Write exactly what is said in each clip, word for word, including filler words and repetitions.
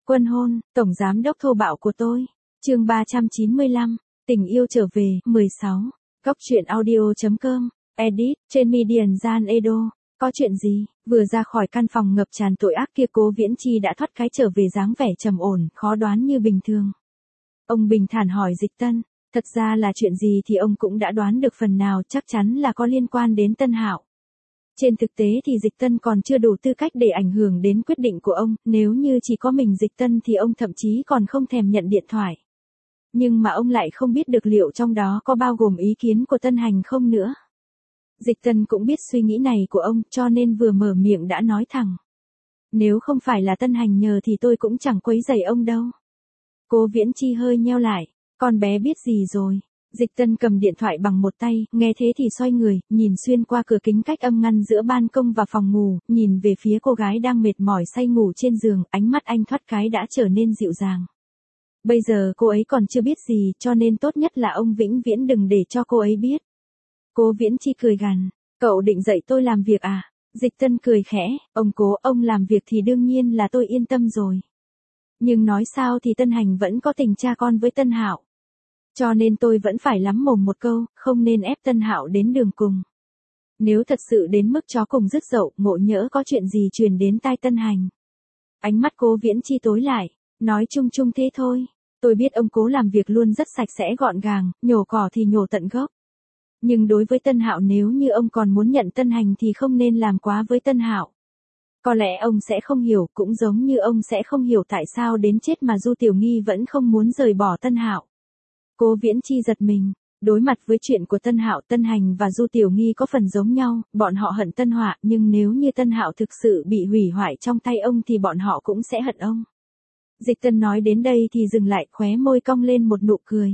Quân hôn, tổng giám đốc thô bạo của tôi. Chương ba trăm chín mươi lăm, tình yêu trở về, mười sáu. Góc truyện audio.com, edit, trên Median Gian Edo. Có chuyện gì? Vừa ra khỏi căn phòng ngập tràn tội ác kia, Cố Viễn Chi đã thoát cái trở về dáng vẻ trầm ổn, khó đoán như bình thường. Ông bình thản hỏi Dịch Tân, thật ra là chuyện gì thì ông cũng đã đoán được phần nào, chắc chắn là có liên quan đến Tân Hạo. Trên thực tế thì Dịch Tân còn chưa đủ tư cách để ảnh hưởng đến quyết định của ông, nếu như chỉ có mình Dịch Tân thì ông thậm chí còn không thèm nhận điện thoại. Nhưng mà ông lại không biết được liệu trong đó có bao gồm ý kiến của Tân Hành không nữa. Dịch Tân cũng biết suy nghĩ này của ông, cho nên vừa mở miệng đã nói thẳng. Nếu không phải là Tân Hành nhờ thì tôi cũng chẳng quấy rầy ông đâu. Cố Viễn Chi hơi nheo lại, con bé biết gì rồi. Dịch Tân cầm điện thoại bằng một tay, nghe thế thì xoay người, nhìn xuyên qua cửa kính cách âm ngăn giữa ban công và phòng ngủ, nhìn về phía cô gái đang mệt mỏi say ngủ trên giường, ánh mắt anh thoát cái đã trở nên dịu dàng. Bây giờ cô ấy còn chưa biết gì, cho nên tốt nhất là ông vĩnh viễn đừng để cho cô ấy biết. Cố Viễn Chi cười gằn, cậu định dạy tôi làm việc à? Dịch Tân cười khẽ, ông Cố, ông làm việc thì đương nhiên là tôi yên tâm rồi. Nhưng nói sao thì Tân Hành vẫn có tình cha con với Tân Hạo. Cho nên tôi vẫn phải lắm mồm một câu, không nên ép Tân Hạo đến đường cùng. Nếu thật sự đến mức chó cùng rứt dậu, ngộ nhỡ có chuyện gì truyền đến tai Tân Hành. Ánh mắt Cố Viễn Chi tối lại, nói chung chung thế thôi. Tôi biết ông Cố làm việc luôn rất sạch sẽ gọn gàng, nhổ cỏ thì nhổ tận gốc. Nhưng đối với Tân Hạo, nếu như ông còn muốn nhận Tân Hành thì không nên làm quá với Tân Hạo. Có lẽ ông sẽ không hiểu, cũng giống như ông sẽ không hiểu tại sao đến chết mà Du Tiểu Nghi vẫn không muốn rời bỏ Tân Hạo. Cố Viễn Chi giật mình, đối mặt với chuyện của Tân Hạo, Tân Hành và Du Tiểu Nghi có phần giống nhau, bọn họ hận Tân Họa, nhưng nếu như Tân Hạo thực sự bị hủy hoại trong tay ông thì bọn họ cũng sẽ hận ông. Dịch Tân nói đến đây thì dừng lại, khóe môi cong lên một nụ cười.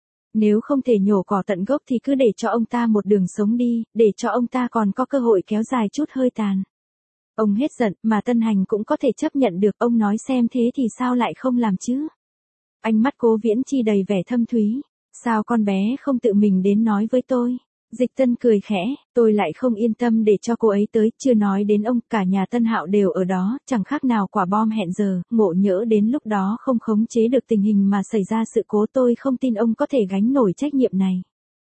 Nếu không thể nhổ cỏ tận gốc thì cứ để cho ông ta một đường sống đi, để cho ông ta còn có cơ hội kéo dài chút hơi tàn. Ông hết giận, mà Tân Hành cũng có thể chấp nhận được, ông nói xem thế thì sao lại không làm chứ? Ánh mắt Cố Viễn Chi đầy vẻ thâm thúy, sao con bé không tự mình đến nói với tôi? Dịch Tân cười khẽ, tôi lại không yên tâm để cho cô ấy tới, chưa nói đến ông, cả nhà Tân Hạo đều ở đó, chẳng khác nào quả bom hẹn giờ, ngộ nhỡ đến lúc đó không khống chế được tình hình mà xảy ra sự cố, tôi không tin ông có thể gánh nổi trách nhiệm này.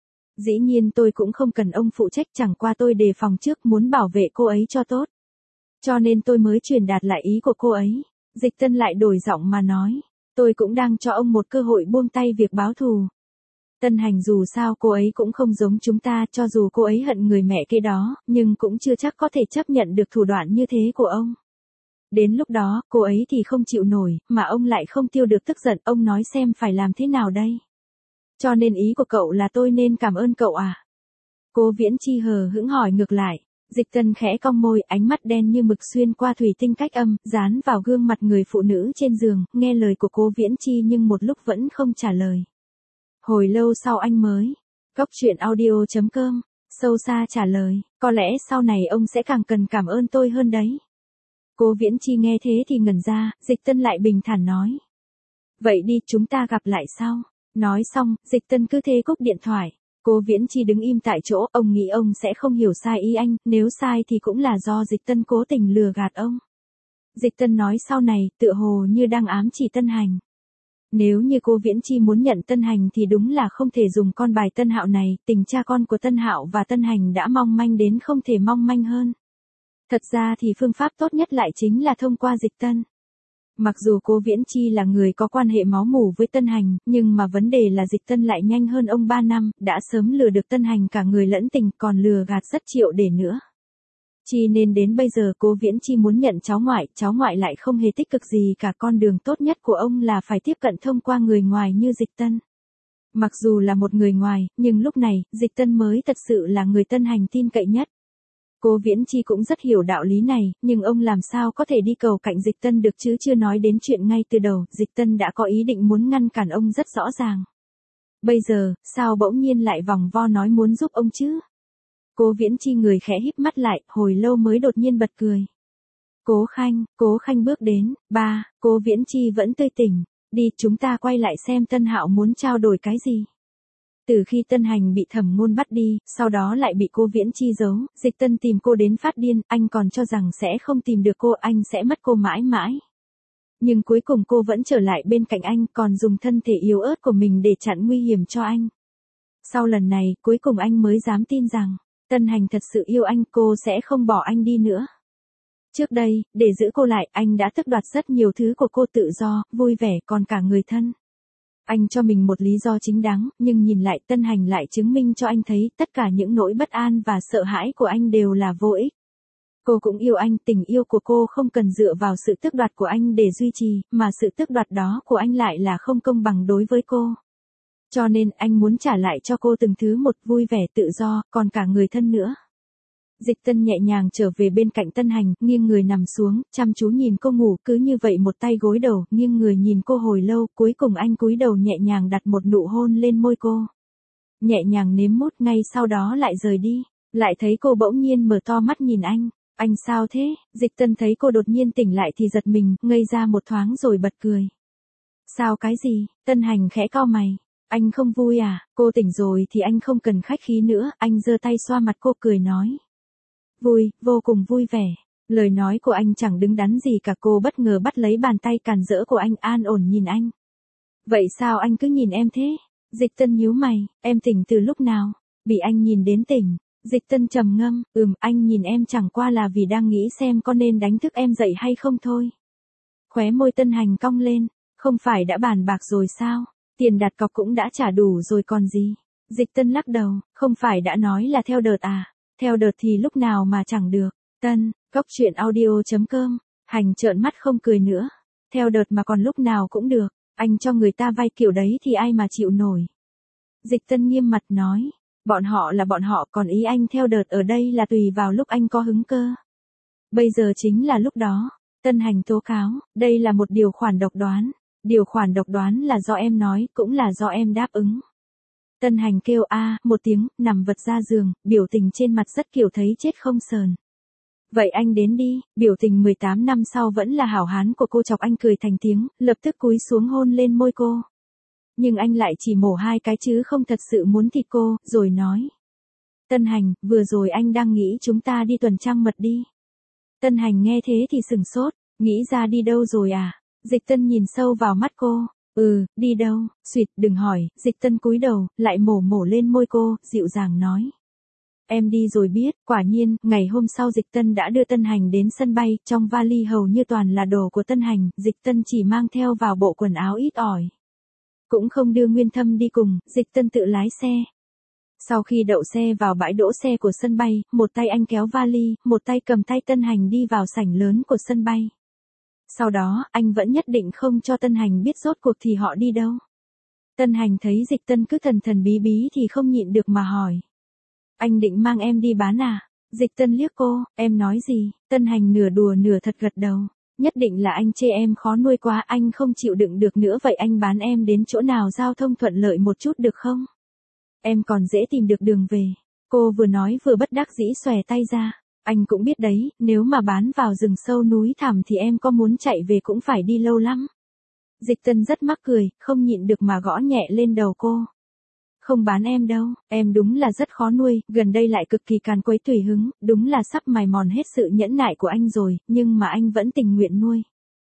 Dĩ nhiên tôi cũng không cần ông phụ trách, chẳng qua tôi đề phòng trước, muốn bảo vệ cô ấy cho tốt. Cho nên tôi mới truyền đạt lại ý của cô ấy. Dịch Tân lại đổi giọng mà nói, tôi cũng đang cho ông một cơ hội buông tay việc báo thù. Tân Hành dù sao cô ấy cũng không giống chúng ta, cho dù cô ấy hận người mẹ kia đó, nhưng cũng chưa chắc có thể chấp nhận được thủ đoạn như thế của ông. Đến lúc đó, cô ấy thì không chịu nổi, mà ông lại không tiêu được tức giận, ông nói xem phải làm thế nào đây? Cho nên ý của cậu là tôi nên cảm ơn cậu à? Cố Viễn Chi hờ hững hỏi ngược lại. Dịch Tân khẽ cong môi, ánh mắt đen như mực xuyên qua thủy tinh cách âm, dán vào gương mặt người phụ nữ trên giường, nghe lời của Cố Viễn Chi nhưng một lúc vẫn không trả lời. Hồi lâu sau anh mới, góc truyện audio.com, sâu xa trả lời, có lẽ sau này ông sẽ càng cần cảm ơn tôi hơn đấy. Cố Viễn Chi nghe thế thì ngẩn ra, Dịch Tân lại bình thản nói. Vậy đi, chúng ta gặp lại sau. Nói xong, Dịch Tân cứ thế cúp điện thoại. Cố Viễn Chi đứng im tại chỗ, ông nghĩ ông sẽ không hiểu sai ý anh, nếu sai thì cũng là do Dịch Tân cố tình lừa gạt ông. Dịch Tân nói sau này, tựa hồ như đang ám chỉ Tân Hành. Nếu như Cố Viễn Chi muốn nhận Tân Hành thì đúng là không thể dùng con bài Tân Hạo này, tình cha con của Tân Hạo và Tân Hành đã mong manh đến không thể mong manh hơn. Thật ra thì phương pháp tốt nhất lại chính là thông qua Dịch Tân. Mặc dù Cố Viễn Chi là người có quan hệ máu mủ với Tân Hành, nhưng mà vấn đề là Dịch Tân lại nhanh hơn ông ba năm, đã sớm lừa được Tân Hành cả người lẫn tình, còn lừa gạt rất triệu để nữa. Chi nên đến bây giờ Cố Viễn Chi muốn nhận cháu ngoại, cháu ngoại lại không hề tích cực gì cả, con đường tốt nhất của ông là phải tiếp cận thông qua người ngoài như Dịch Tân. Mặc dù là một người ngoài, nhưng lúc này, Dịch Tân mới thật sự là người Tân Hành tin cậy nhất. Cố Viễn Chi cũng rất hiểu đạo lý này, nhưng ông làm sao có thể đi cầu cạnh Dịch Tân được chứ, chưa nói đến chuyện ngay từ đầu, Dịch Tân đã có ý định muốn ngăn cản ông rất rõ ràng. Bây giờ, sao bỗng nhiên lại vòng vo nói muốn giúp ông chứ? Cố Viễn Chi người khẽ híp mắt lại, hồi lâu mới đột nhiên bật cười. Cố Khanh, Cố Khanh bước đến, ba, Cố Viễn Chi vẫn tươi tỉnh, đi chúng ta quay lại xem Tân Hạo muốn trao đổi cái gì. Từ khi Tân Hành bị Thẩm Ngôn bắt đi, sau đó lại bị Cố Viễn Chi giấu, Dịch Tân tìm cô đến phát điên, anh còn cho rằng sẽ không tìm được cô, anh sẽ mất cô mãi mãi. Nhưng cuối cùng cô vẫn trở lại bên cạnh anh, còn dùng thân thể yếu ớt của mình để chặn nguy hiểm cho anh. Sau lần này, cuối cùng anh mới dám tin rằng, Tân Hành thật sự yêu anh, cô sẽ không bỏ anh đi nữa. Trước đây, để giữ cô lại, anh đã tước đoạt rất nhiều thứ của cô, tự do, vui vẻ, còn cả người thân. Anh cho mình một lý do chính đáng, nhưng nhìn lại Tân Hành lại chứng minh cho anh thấy tất cả những nỗi bất an và sợ hãi của anh đều là vô ích. Cô cũng yêu anh, tình yêu của cô không cần dựa vào sự tước đoạt của anh để duy trì, mà sự tước đoạt đó của anh lại là không công bằng đối với cô. Cho nên anh muốn trả lại cho cô từng thứ một, vui vẻ, tự do, còn cả người thân nữa. Dịch Tân nhẹ nhàng trở về bên cạnh Tân Hành, nghiêng người nằm xuống, chăm chú nhìn cô ngủ, cứ như vậy một tay gối đầu, nghiêng người nhìn cô hồi lâu, cuối cùng anh cúi đầu nhẹ nhàng đặt một nụ hôn lên môi cô. Nhẹ nhàng nếm mút, ngay sau đó lại rời đi, lại thấy cô bỗng nhiên mở to mắt nhìn anh. Anh sao thế? Dịch Tân thấy cô đột nhiên tỉnh lại thì giật mình, ngây ra một thoáng rồi bật cười. Sao cái gì? Tân Hành khẽ cau mày. Anh không vui à? Cô tỉnh rồi thì anh không cần khách khí nữa, anh giơ tay xoa mặt cô cười nói. Vui, vô cùng vui vẻ. Lời nói của anh chẳng đứng đắn gì cả, cô bất ngờ bắt lấy bàn tay càn rỡ của anh, an ổn nhìn anh. Vậy sao anh cứ nhìn em thế? Dịch Tân nhíu mày, em tỉnh từ lúc nào? Bị anh nhìn đến tỉnh. Dịch Tân trầm ngâm, ừm, anh nhìn em chẳng qua là vì đang nghĩ xem có nên đánh thức em dậy hay không thôi. Khóe môi Tân Hành cong lên, không phải đã bàn bạc rồi sao? Tiền đặt cọc cũng đã trả đủ rồi còn gì? Dịch Tân lắc đầu, không phải đã nói là theo đợt à? Theo đợt thì lúc nào mà chẳng được. Tân, góc truyện audio chấm com, Hành trợn mắt không cười nữa. Theo đợt mà còn lúc nào cũng được, anh cho người ta vay kiểu đấy thì ai mà chịu nổi. Dịch Tân nghiêm mặt nói. Bọn họ là bọn họ, còn ý anh theo đợt ở đây là tùy vào lúc anh có hứng cơ. Bây giờ chính là lúc đó. Tân Hành tố cáo, đây là một điều khoản độc đoán. Điều khoản độc đoán là do em nói, cũng là do em đáp ứng. Tân Hành kêu a một tiếng, nằm vật ra giường, biểu tình trên mặt rất kiểu thấy chết không sờn. Vậy anh đến đi, biểu tình mười tám năm sau vẫn là hảo hán của cô, chọc anh cười thành tiếng, lập tức cúi xuống hôn lên môi cô. Nhưng anh lại chỉ mổ hai cái chứ không thật sự muốn thịt cô, rồi nói. Tân Hành, vừa rồi anh đang nghĩ chúng ta đi tuần trăng mật đi. Tân Hành nghe thế thì sừng sốt, nghĩ ra đi đâu rồi à? Dịch Tân nhìn sâu vào mắt cô, ừ, đi đâu, xuyệt, đừng hỏi, Dịch Tân cúi đầu, lại mổ mổ lên môi cô, dịu dàng nói. Em đi rồi biết, quả nhiên, ngày hôm sau Dịch Tân đã đưa Tân Hành đến sân bay, trong vali hầu như toàn là đồ của Tân Hành, Dịch Tân chỉ mang theo vào bộ quần áo ít ỏi. Cũng không đưa Nguyên Thâm đi cùng, Dịch Tân tự lái xe. Sau khi đậu xe vào bãi đỗ xe của sân bay, một tay anh kéo vali, một tay cầm tay Tân Hành đi vào sảnh lớn của sân bay. Sau đó, anh vẫn nhất định không cho Tân Hành biết rốt cuộc thì họ đi đâu. Tân Hành thấy Dịch Tân cứ thần thần bí bí thì không nhịn được mà hỏi. Anh định mang em đi bán à? Dịch Tân liếc cô, em nói gì? Tân Hành nửa đùa nửa thật gật đầu. Nhất định là anh chê em khó nuôi quá, anh không chịu đựng được nữa, vậy anh bán em đến chỗ nào giao thông thuận lợi một chút được không? Em còn dễ tìm được đường về. Cô vừa nói vừa bất đắc dĩ xòe tay ra. Anh cũng biết đấy, nếu mà bán vào rừng sâu núi thẳm thì em có muốn chạy về cũng phải đi lâu lắm. Dịch Tân rất mắc cười, không nhịn được mà gõ nhẹ lên đầu cô. Không bán em đâu, em đúng là rất khó nuôi, gần đây lại cực kỳ càn quấy tùy hứng, đúng là sắp mài mòn hết sự nhẫn nại của anh rồi, nhưng mà anh vẫn tình nguyện nuôi.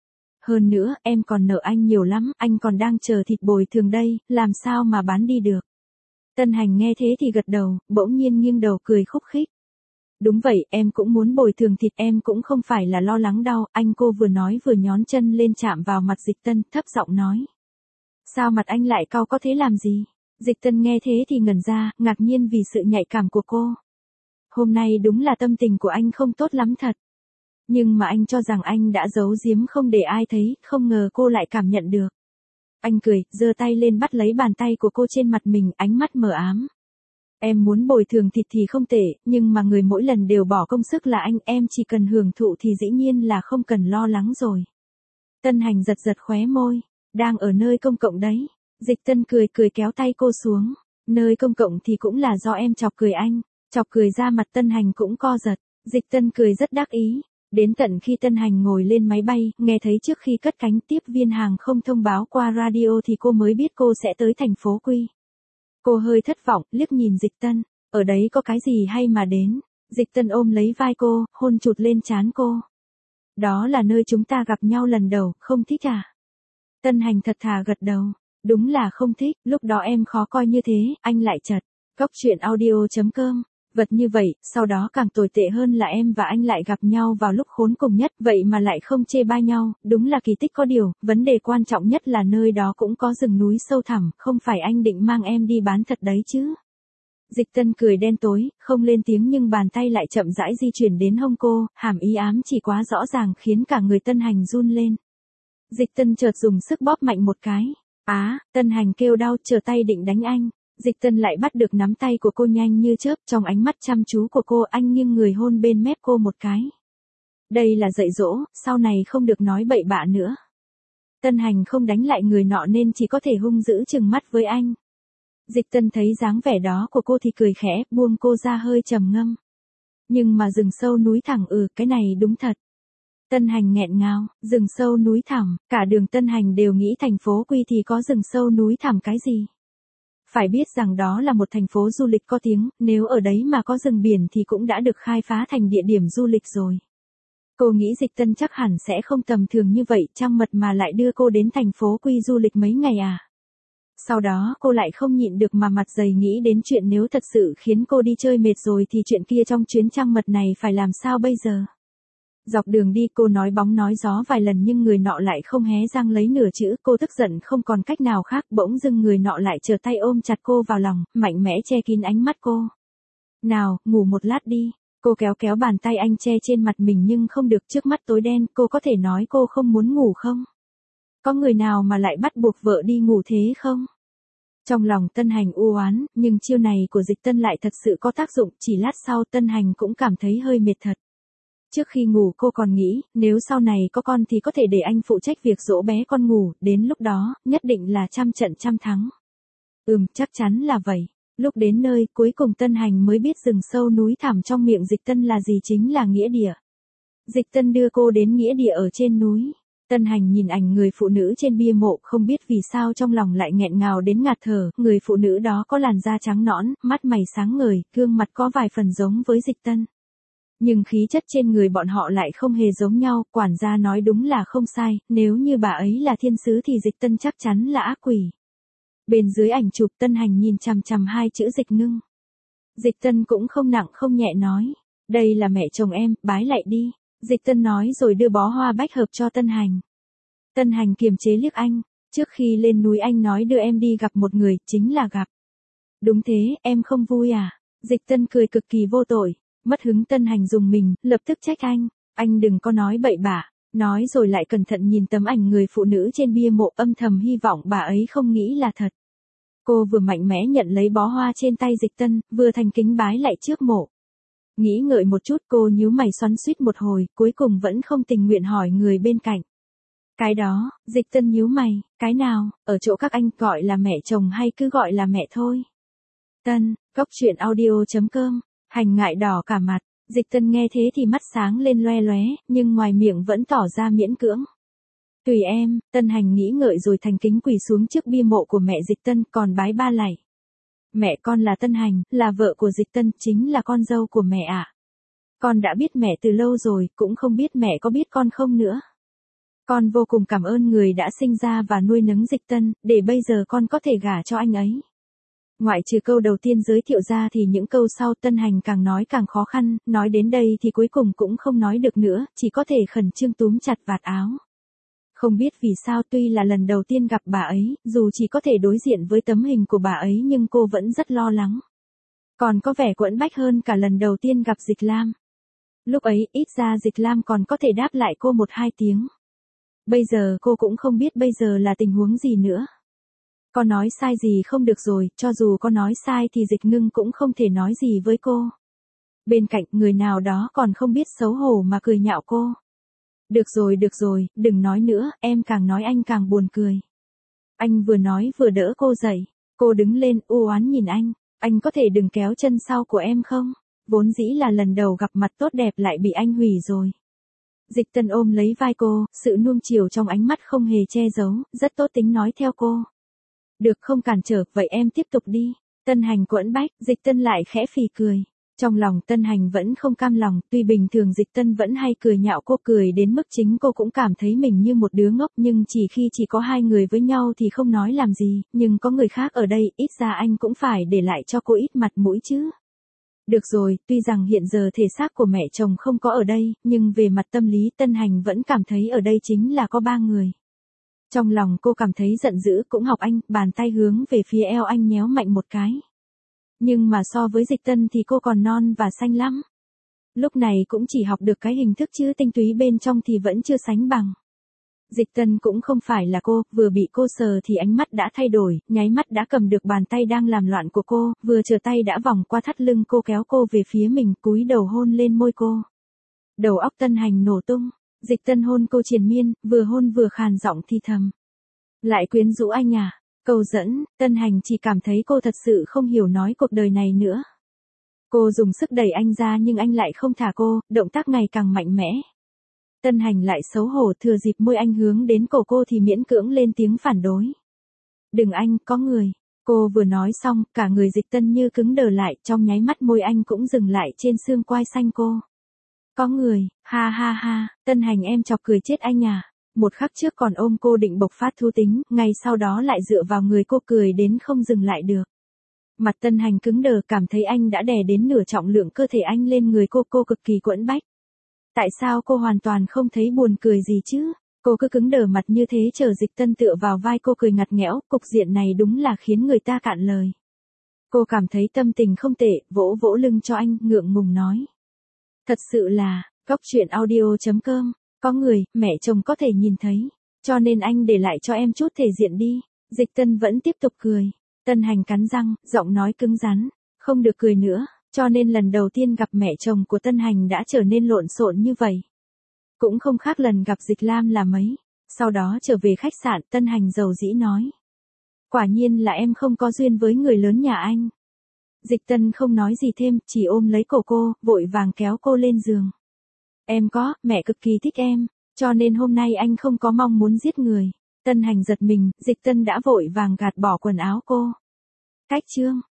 Hơn nữa, em còn nợ anh nhiều lắm, anh còn đang chờ thịt bồi thường đây, làm sao mà bán đi được. Tân Hành nghe thế thì gật đầu, bỗng nhiên nghiêng đầu cười khúc khích. Đúng vậy, em cũng muốn bồi thường thịt, em cũng không phải là lo lắng đau, anh cô vừa nói vừa nhón chân lên chạm vào mặt Dịch Tân, thấp giọng nói. Sao mặt anh lại cau, có thế làm gì? Dịch Tân nghe thế thì ngẩn ra, ngạc nhiên vì sự nhạy cảm của cô. Hôm nay đúng là tâm tình của anh không tốt lắm thật. Nhưng mà anh cho rằng anh đã giấu giếm không để ai thấy, không ngờ cô lại cảm nhận được. Anh cười, giơ tay lên bắt lấy bàn tay của cô trên mặt mình, ánh mắt mờ ám. Em muốn bồi thường thịt thì không tệ, nhưng mà người mỗi lần đều bỏ công sức là anh, em chỉ cần hưởng thụ thì dĩ nhiên là không cần lo lắng rồi. Tân Hành giật giật khóe môi, đang ở nơi công cộng đấy. Dịch Tân cười cười kéo tay cô xuống. Nơi công cộng thì cũng là do em chọc cười anh. Chọc cười ra mặt Tân Hành cũng co giật. Dịch Tân cười rất đắc ý. Đến tận khi Tân Hành ngồi lên máy bay, nghe thấy trước khi cất cánh tiếp viên hàng không thông báo qua radio thì cô mới biết cô sẽ tới thành phố Quy. Cô hơi thất vọng, liếc nhìn Dịch Tân. Ở đấy có cái gì hay mà đến. Dịch Tân ôm lấy vai cô, hôn chụt lên trán cô. Đó là nơi chúng ta gặp nhau lần đầu, không thích à? Tân Hành thật thà gật đầu. Đúng là không thích, lúc đó em khó coi như thế, anh lại chật. Góc chuyện audio.com. Vật như vậy, sau đó càng tồi tệ hơn là em và anh lại gặp nhau vào lúc khốn cùng nhất, vậy mà lại không chê bai nhau, đúng là kỳ tích có điều, vấn đề quan trọng nhất là nơi đó cũng có rừng núi sâu thẳm, không phải anh định mang em đi bán thật đấy chứ. Dịch Tân cười đen tối, không lên tiếng nhưng bàn tay lại chậm rãi di chuyển đến hông cô, hàm ý ám chỉ quá rõ ràng khiến cả người Tân Hành run lên. Dịch Tân chợt dùng sức bóp mạnh một cái. Á, Tân Hành kêu đau, trở tay định đánh anh. Dịch Tân lại bắt được nắm tay của cô nhanh như chớp, trong ánh mắt chăm chú của cô anh nghiêng người hôn bên mép cô một cái. Đây là dạy dỗ, sau này không được nói bậy bạ nữa. Tân Hành không đánh lại người nọ nên chỉ có thể hung dữ chừng mắt với anh. Dịch Tân thấy dáng vẻ đó của cô thì cười khẽ, buông cô ra hơi trầm ngâm. Nhưng mà rừng sâu núi thẳm, ừ, cái này đúng thật. Tân Hành nghẹn ngào, rừng sâu núi thẳm, cả đường Tân Hành đều nghĩ thành phố Quy thì có rừng sâu núi thẳm cái gì. Phải biết rằng đó là một thành phố du lịch có tiếng, nếu ở đấy mà có rừng biển thì cũng đã được khai phá thành địa điểm du lịch rồi. Cô nghĩ Dịch Tân chắc hẳn sẽ không tầm thường như vậy, trăng mật mà lại đưa cô đến thành phố Quy du lịch mấy ngày à. Sau đó cô lại không nhịn được mà mặt dày nghĩ đến chuyện nếu thật sự khiến cô đi chơi mệt rồi thì chuyện kia trong chuyến trăng mật này phải làm sao bây giờ. Dọc đường đi cô nói bóng nói gió vài lần nhưng người nọ lại không hé răng lấy nửa chữ, cô tức giận không còn cách nào khác, bỗng dưng người nọ lại trở tay ôm chặt cô vào lòng, mạnh mẽ che kín ánh mắt cô. Nào, ngủ một lát đi. Cô kéo kéo bàn tay anh che trên mặt mình nhưng không được, trước mắt tối đen, cô có thể nói cô không muốn ngủ không? Có người nào mà lại bắt buộc vợ đi ngủ thế không? Trong lòng Tân Hành u oán, nhưng chiêu này của Dịch Tân lại thật sự có tác dụng, chỉ lát sau Tân Hành cũng cảm thấy hơi mệt thật. Trước khi ngủ cô còn nghĩ, nếu sau này có con thì có thể để anh phụ trách việc dỗ bé con ngủ, đến lúc đó, nhất định là trăm trận trăm thắng. Ừm, chắc chắn là vậy. Lúc đến nơi, cuối cùng Tân Hành mới biết rừng sâu núi thẳm trong miệng Dịch Tân là gì, chính là nghĩa địa. Dịch Tân đưa cô đến nghĩa địa ở trên núi. Tân Hành nhìn ảnh người phụ nữ trên bia mộ, không biết vì sao trong lòng lại nghẹn ngào đến ngạt thở, người phụ nữ đó có làn da trắng nõn, mắt mày sáng ngời, gương mặt có vài phần giống với Dịch Tân. Nhưng khí chất trên người bọn họ lại không hề giống nhau, quản gia nói đúng là không sai, nếu như bà ấy là thiên sứ thì Dịch Tân chắc chắn là ác quỷ. Bên dưới ảnh chụp Tân Hành nhìn chằm chằm hai chữ Dịch Ngưng. Dịch Tân cũng không nặng không nhẹ nói, đây là mẹ chồng em, bái lại đi. Dịch Tân nói rồi đưa bó hoa bách hợp cho Tân Hành. Tân Hành kiềm chế liếc anh, trước khi lên núi anh nói đưa em đi gặp một người, chính là gặp. Đúng thế, em không vui à? Dịch Tân cười cực kỳ vô tội. Mất hứng Tân Hành dùng mình, lập tức trách anh, anh đừng có nói bậy bạ, nói rồi lại cẩn thận nhìn tấm ảnh người phụ nữ trên bia mộ, âm thầm hy vọng bà ấy không nghĩ là thật. Cô vừa mạnh mẽ nhận lấy bó hoa trên tay Dịch Tân, vừa thành kính bái lại trước mộ. Nghĩ ngợi một chút cô nhíu mày xoắn xuýt một hồi, cuối cùng vẫn không tình nguyện hỏi người bên cạnh. Cái đó, Dịch Tân nhíu mày, cái nào, ở chỗ các anh gọi là mẹ chồng hay cứ gọi là mẹ thôi? Tân, góc chuyện audio.com. Hành ngại đỏ cả mặt, Dịch Tân nghe thế thì mắt sáng lên loe loé, nhưng ngoài miệng vẫn tỏ ra miễn cưỡng. Tùy em, Tân Hành nghĩ ngợi rồi thành kính quỳ xuống trước bia mộ của mẹ Dịch Tân, còn bái ba lạy. Mẹ con là Tân Hành, là vợ của Dịch Tân, chính là con dâu của mẹ ạ. À. Con đã biết mẹ từ lâu rồi, cũng không biết mẹ có biết con không nữa. Con vô cùng cảm ơn người đã sinh ra và nuôi nấng Dịch Tân, để bây giờ con có thể gả cho anh ấy. Ngoại trừ câu đầu tiên giới thiệu ra thì những câu sau Tân Hành càng nói càng khó khăn, nói đến đây thì cuối cùng cũng không nói được nữa, chỉ có thể khẩn trương túm chặt vạt áo. Không biết vì sao tuy là lần đầu tiên gặp bà ấy, dù chỉ có thể đối diện với tấm hình của bà ấy nhưng cô vẫn rất lo lắng. Còn có vẻ quẫn bách hơn cả lần đầu tiên gặp Dịch Lam. Lúc ấy, ít ra Dịch Lam còn có thể đáp lại cô một hai tiếng. Bây giờ cô cũng không biết bây giờ là tình huống gì nữa. Có nói sai gì không được rồi, cho dù có nói sai thì Dịch Ngưng cũng không thể nói gì với cô. Bên cạnh người nào đó còn không biết xấu hổ mà cười nhạo cô. Được rồi được rồi, đừng nói nữa, em càng nói anh càng buồn cười. Anh vừa nói vừa đỡ cô dậy, cô đứng lên u oán nhìn anh, anh có thể đừng kéo chân sau của em không? Vốn dĩ là lần đầu gặp mặt tốt đẹp lại bị anh hủy rồi. Dịch Tân ôm lấy vai cô, sự nuông chiều trong ánh mắt không hề che giấu, rất tốt tính nói theo cô. Được không cản trở, vậy em tiếp tục đi. Tân Hành quẫn bách, Dịch Tân lại khẽ phì cười. Trong lòng Tân Hành vẫn không cam lòng, tuy bình thường Dịch Tân vẫn hay cười nhạo cô, cười đến mức chính cô cũng cảm thấy mình như một đứa ngốc, nhưng chỉ khi chỉ có hai người với nhau thì không nói làm gì, nhưng có người khác ở đây, ít ra anh cũng phải để lại cho cô ít mặt mũi chứ. Được rồi, tuy rằng hiện giờ thể xác của mẹ chồng không có ở đây, nhưng về mặt tâm lý Tân Hành vẫn cảm thấy ở đây chính là có ba người. Trong lòng cô cảm thấy giận dữ, cũng học anh, bàn tay hướng về phía eo anh nhéo mạnh một cái. Nhưng mà so với Dịch Tân thì cô còn non và xanh lắm. Lúc này cũng chỉ học được cái hình thức chứ tinh túy bên trong thì vẫn chưa sánh bằng. Dịch Tân cũng không phải là cô, vừa bị cô sờ thì ánh mắt đã thay đổi, nháy mắt đã cầm được bàn tay đang làm loạn của cô, vừa trở tay đã vòng qua thắt lưng cô kéo cô về phía mình, cúi đầu hôn lên môi cô. Đầu óc Tân Hành nổ tung, Dịch Tân hôn cô triền miên, vừa hôn vừa khàn giọng thì thầm. Lại quyến rũ anh à? Câu dẫn, Tân Hành chỉ cảm thấy cô thật sự không hiểu nói cuộc đời này nữa. Cô dùng sức đẩy anh ra nhưng anh lại không thả cô, động tác ngày càng mạnh mẽ. Tân Hành lại xấu hổ thừa dịp môi anh hướng đến cổ cô thì miễn cưỡng lên tiếng phản đối. Đừng anh, có người. Cô vừa nói xong, cả người Dịch Tân như cứng đờ lại, trong nháy mắt môi anh cũng dừng lại trên xương quai xanh cô. Có người, ha ha ha, Tân Hành em chọc cười chết anh à. Một khắc trước còn ôm cô định bộc phát thú tính, ngay sau đó lại dựa vào người cô cười đến không dừng lại được. Mặt Tân Hành cứng đờ, cảm thấy anh đã đè đến nửa trọng lượng cơ thể anh lên người cô, cô cực kỳ quẫn bách. Tại sao cô hoàn toàn không thấy buồn cười gì chứ? Cô cứ cứng đờ mặt như thế chờ Dịch Tân tựa vào vai cô cười ngặt nghẽo, cục diện này đúng là khiến người ta cạn lời. Cô cảm thấy tâm tình không tệ, vỗ vỗ lưng cho anh, ngượng ngùng nói. Thật sự là, góc truyện audio chấm com. Có người, mẹ chồng có thể nhìn thấy, cho nên anh để lại cho em chút thể diện đi. Dịch Tân vẫn tiếp tục cười. Tân Hành cắn răng, giọng nói cứng rắn, không được cười nữa, cho nên lần đầu tiên gặp mẹ chồng của Tân Hành đã trở nên lộn xộn như vậy. Cũng không khác lần gặp Dịch Lam là mấy. Sau đó trở về khách sạn, Tân Hành dầu dĩ nói. Quả nhiên là em không có duyên với người lớn nhà anh. Dịch Tân không nói gì thêm, chỉ ôm lấy cổ cô, vội vàng kéo cô lên giường. Em có, mẹ cực kỳ thích em, cho nên hôm nay anh không có mong muốn giết người. Tân Hành giật mình, Dịch Tân đã vội vàng gạt bỏ quần áo cô. Cách chương